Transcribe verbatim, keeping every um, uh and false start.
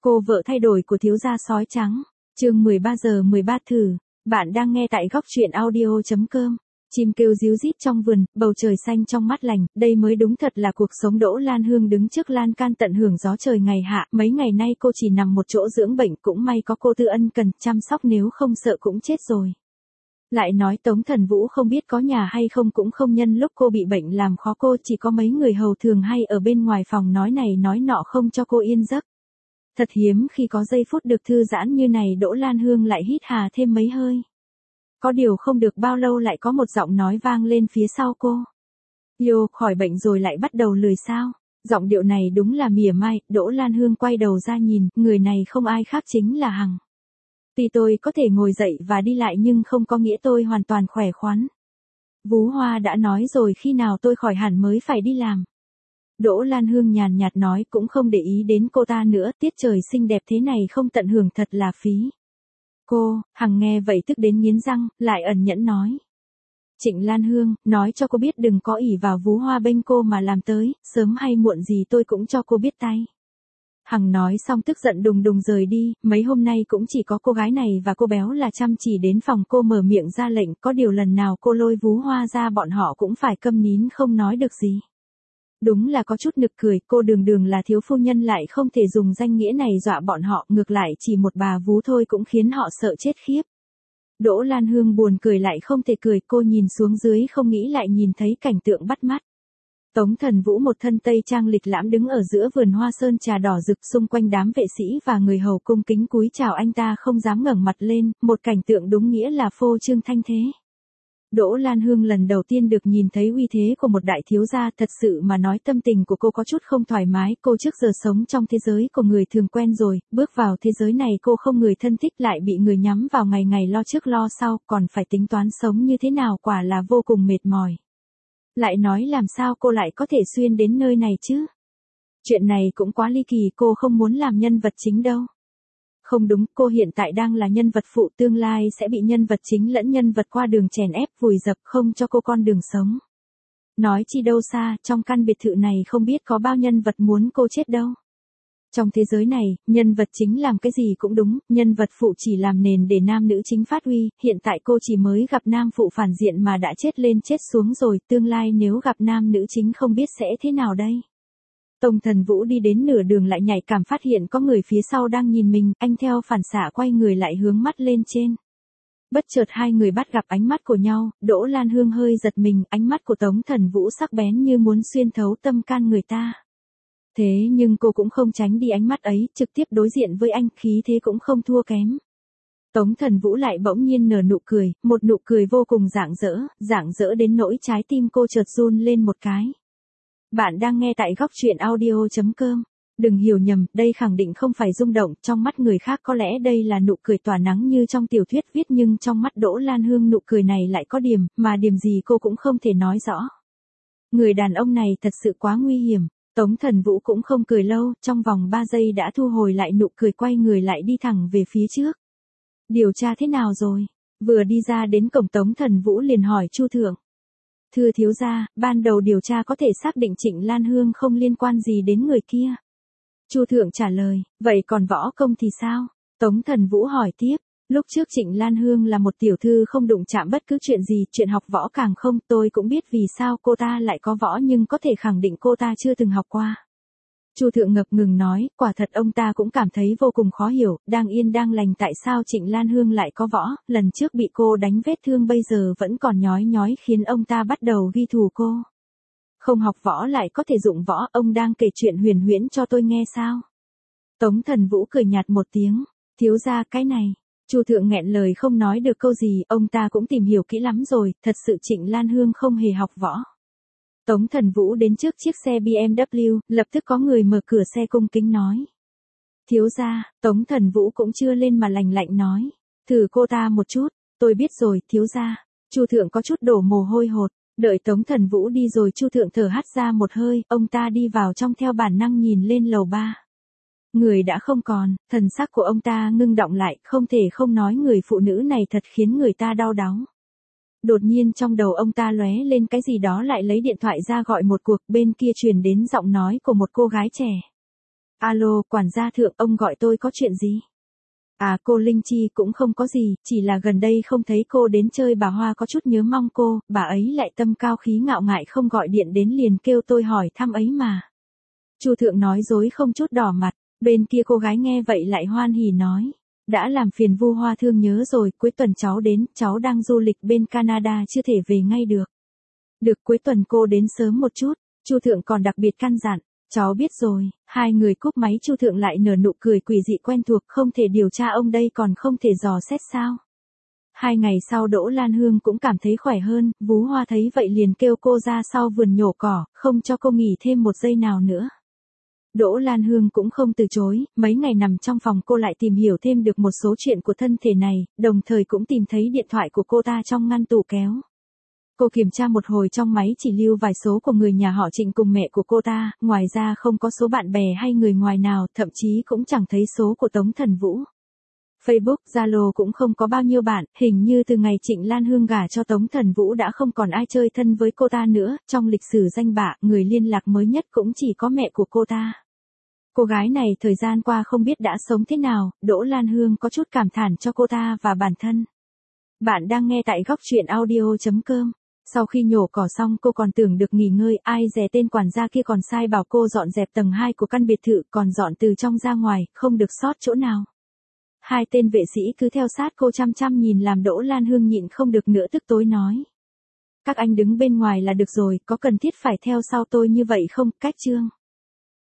Cô vợ thay đổi của thiếu gia sói trắng. Chương mười ba giờ mười ba thử. Bạn đang nghe tại góc truyện audio chấm com. Chim kêu ríu rít trong vườn, bầu trời xanh trong mát lành, đây mới đúng thật là cuộc sống. Đỗ Lan Hương đứng trước lan can tận hưởng gió trời ngày hạ, mấy ngày nay cô chỉ nằm một chỗ dưỡng bệnh, cũng may có cô Tư Ân cần chăm sóc, nếu không sợ cũng chết rồi. Lại nói Tống Thần Vũ không biết có nhà hay không, cũng không nhân lúc cô bị bệnh làm khó cô, chỉ có mấy người hầu thường hay ở bên ngoài phòng nói này nói nọ không cho cô yên giấc. Thật hiếm khi có giây phút được thư giãn như này. Đỗ Lan Hương lại hít hà thêm mấy hơi. Có điều không được bao lâu lại có một giọng nói vang lên phía sau cô. Yo, khỏi bệnh rồi lại bắt đầu lười sao? Giọng điệu này đúng là mỉa mai. Đỗ Lan Hương quay đầu ra nhìn, người này không ai khác chính là Hằng. Tuy tôi có thể ngồi dậy và đi lại nhưng không có nghĩa tôi hoàn toàn khỏe khoắn. Vú Hoa đã nói rồi, khi nào tôi khỏi hẳn mới phải đi làm. Đỗ Lan Hương nhàn nhạt nói, cũng không để ý đến cô ta nữa, tiết trời xinh đẹp thế này không tận hưởng thật là phí. Cô, Hằng nghe vậy tức đến nghiến răng, lại ẩn nhẫn nói. Trịnh Lan Hương, nói cho cô biết đừng có ỷ vào Vú Hoa bênh cô mà làm tới, sớm hay muộn gì tôi cũng cho cô biết tay. Hằng nói xong tức giận đùng đùng rời đi, mấy hôm nay cũng chỉ có cô gái này và cô béo là chăm chỉ đến phòng cô mở miệng ra lệnh, có điều lần nào cô lôi Vú Hoa ra bọn họ cũng phải câm nín không nói được gì. Đúng là có chút nực cười, cô đường đường là thiếu phu nhân lại không thể dùng danh nghĩa này dọa bọn họ, ngược lại chỉ một bà vú thôi cũng khiến họ sợ chết khiếp. Đỗ Lan Hương buồn cười lại không thể cười, cô nhìn xuống dưới không nghĩ lại nhìn thấy cảnh tượng bắt mắt. Tống Thần Vũ một thân tây trang lịch lãm đứng ở giữa vườn hoa sơn trà đỏ rực, xung quanh đám vệ sĩ và người hầu cung kính cúi chào anh ta không dám ngẩng mặt lên, một cảnh tượng đúng nghĩa là phô trương thanh thế. Đỗ Lan Hương lần đầu tiên được nhìn thấy uy thế của một đại thiếu gia, thật sự mà nói tâm tình của cô có chút không thoải mái, cô trước giờ sống trong thế giới của người thường quen rồi, bước vào thế giới này cô không người thân thích, lại bị người nhắm vào ngày ngày lo trước lo sau, còn phải tính toán sống như thế nào, quả là vô cùng mệt mỏi. Lại nói làm sao cô lại có thể xuyên đến nơi này chứ? Chuyện này cũng quá ly kỳ, cô không muốn làm nhân vật chính đâu. Không đúng, cô hiện tại đang là nhân vật phụ, tương lai sẽ bị nhân vật chính lẫn nhân vật qua đường chèn ép vùi dập, không cho cô con đường sống. Nói chi đâu xa, trong căn biệt thự này không biết có bao nhân vật muốn cô chết đâu. Trong thế giới này, nhân vật chính làm cái gì cũng đúng, nhân vật phụ chỉ làm nền để nam nữ chính phát huy, hiện tại cô chỉ mới gặp nam phụ phản diện mà đã chết lên chết xuống rồi, tương lai nếu gặp nam nữ chính không biết sẽ thế nào đây. Tống Thần Vũ đi đến nửa đường lại nhạy cảm phát hiện có người phía sau đang nhìn mình, anh theo phản xạ quay người lại hướng mắt lên trên. Bất chợt hai người bắt gặp ánh mắt của nhau, Đỗ Lan Hương hơi giật mình, ánh mắt của Tống Thần Vũ sắc bén như muốn xuyên thấu tâm can người ta. Thế nhưng cô cũng không tránh đi ánh mắt ấy, trực tiếp đối diện với anh, khí thế cũng không thua kém. Tống Thần Vũ lại bỗng nhiên nở nụ cười, một nụ cười vô cùng rạng rỡ, rạng rỡ đến nỗi trái tim cô chợt run lên một cái. Bạn đang nghe tại góc truyện audio chấm com. Đừng hiểu nhầm, đây khẳng định không phải rung động, trong mắt người khác có lẽ đây là nụ cười tỏa nắng như trong tiểu thuyết viết, nhưng trong mắt Đỗ Lan Hương nụ cười này lại có điểm, mà điểm gì cô cũng không thể nói rõ. Người đàn ông này thật sự quá nguy hiểm. Tống Thần Vũ cũng không cười lâu, trong vòng ba giây đã thu hồi lại nụ cười, quay người lại đi thẳng về phía trước. Điều tra thế nào rồi? Vừa đi ra đến cổng Tống Thần Vũ liền hỏi Chu Thượng. Thưa thiếu gia, ban đầu điều tra có thể xác định Trịnh Lan Hương không liên quan gì đến người kia. Chu Thượng trả lời, vậy còn võ công thì sao? Tống Thần Vũ hỏi tiếp, lúc trước Trịnh Lan Hương là một tiểu thư không đụng chạm bất cứ chuyện gì, chuyện học võ càng không, tôi cũng biết vì sao cô ta lại có võ nhưng có thể khẳng định cô ta chưa từng học qua. Chu Thượng ngập ngừng nói, quả thật ông ta cũng cảm thấy vô cùng khó hiểu, đang yên đang lành tại sao Trịnh Lan Hương lại có võ, lần trước bị cô đánh vết thương bây giờ vẫn còn nhói nhói khiến ông ta bắt đầu ghi thù cô. Không học võ lại có thể dụng võ, ông đang kể chuyện huyền huyễn cho tôi nghe sao? Tống Thần Vũ cười nhạt một tiếng, thiếu gia cái này. Chu Thượng nghẹn lời không nói được câu gì, ông ta cũng tìm hiểu kỹ lắm rồi, thật sự Trịnh Lan Hương không hề học võ. Tống Thần Vũ đến trước chiếc xe bê em vê, lập tức có người mở cửa xe cung kính nói. Thiếu gia, Tống Thần Vũ cũng chưa lên mà lạnh lạnh nói. Thử cô ta một chút, tôi biết rồi, thiếu gia. Chu Thượng có chút đổ mồ hôi hột, đợi Tống Thần Vũ đi rồi Chu Thượng thở hắt ra một hơi, ông ta đi vào trong theo bản năng nhìn lên lầu ba. Người đã không còn, thần sắc của ông ta ngưng động lại, không thể không nói người phụ nữ này thật khiến người ta đau đáu. Đột nhiên trong đầu ông ta lóe lên cái gì đó, lại lấy điện thoại ra gọi một cuộc, bên kia truyền đến giọng nói của một cô gái trẻ. Alo, quản gia Thượng, ông gọi tôi có chuyện gì? À, cô Linh Chi, cũng không có gì, chỉ là gần đây không thấy cô đến chơi, bà Hoa có chút nhớ mong cô, bà ấy lại tâm cao khí ngạo ngại không gọi điện đến liền kêu tôi hỏi thăm ấy mà. Chu Thượng nói dối không chút đỏ mặt, bên kia cô gái nghe vậy lại hoan hỉ nói. Đã làm phiền Vu Hoa Thương nhớ rồi, cuối tuần cháu đến, cháu đang du lịch bên Canada chưa thể về ngay được. Được, cuối tuần cô đến sớm một chút, Chu Thượng còn đặc biệt căn dặn. Cháu biết rồi, hai người cúp máy. Chu Thượng lại nở nụ cười quỷ dị quen thuộc, không thể điều tra ông đây còn không thể dò xét sao. Hai ngày sau Đỗ Lan Hương cũng cảm thấy khỏe hơn, Vú Hoa thấy vậy liền kêu cô ra sau vườn nhổ cỏ, không cho cô nghỉ thêm một giây nào nữa. Đỗ Lan Hương cũng không từ chối, mấy ngày nằm trong phòng cô lại tìm hiểu thêm được một số chuyện của thân thể này, đồng thời cũng tìm thấy điện thoại của cô ta trong ngăn tủ kéo. Cô kiểm tra một hồi trong máy chỉ lưu vài số của người nhà họ Trịnh cùng mẹ của cô ta, ngoài ra không có số bạn bè hay người ngoài nào, thậm chí cũng chẳng thấy số của Tống Thần Vũ. Facebook, Zalo cũng không có bao nhiêu bạn, hình như từ ngày Trịnh Lan Hương gả cho Tống Thần Vũ đã không còn ai chơi thân với cô ta nữa, trong lịch sử danh bạ, người liên lạc mới nhất cũng chỉ có mẹ của cô ta. Cô gái này thời gian qua không biết đã sống thế nào, Đỗ Lan Hương có chút cảm thán cho cô ta và bản thân. Bạn đang nghe tại góc truyện audio chấm com. Sau khi nhổ cỏ xong cô còn tưởng được nghỉ ngơi, ai dè tên quản gia kia còn sai bảo cô dọn dẹp tầng hai của căn biệt thự, còn dọn từ trong ra ngoài, không được sót chỗ nào. Hai tên vệ sĩ cứ theo sát cô chăm chăm nhìn làm Đỗ Lan Hương nhịn không được nữa tức tối nói. Các anh đứng bên ngoài là được rồi, có cần thiết phải theo sau tôi như vậy không, cách chương.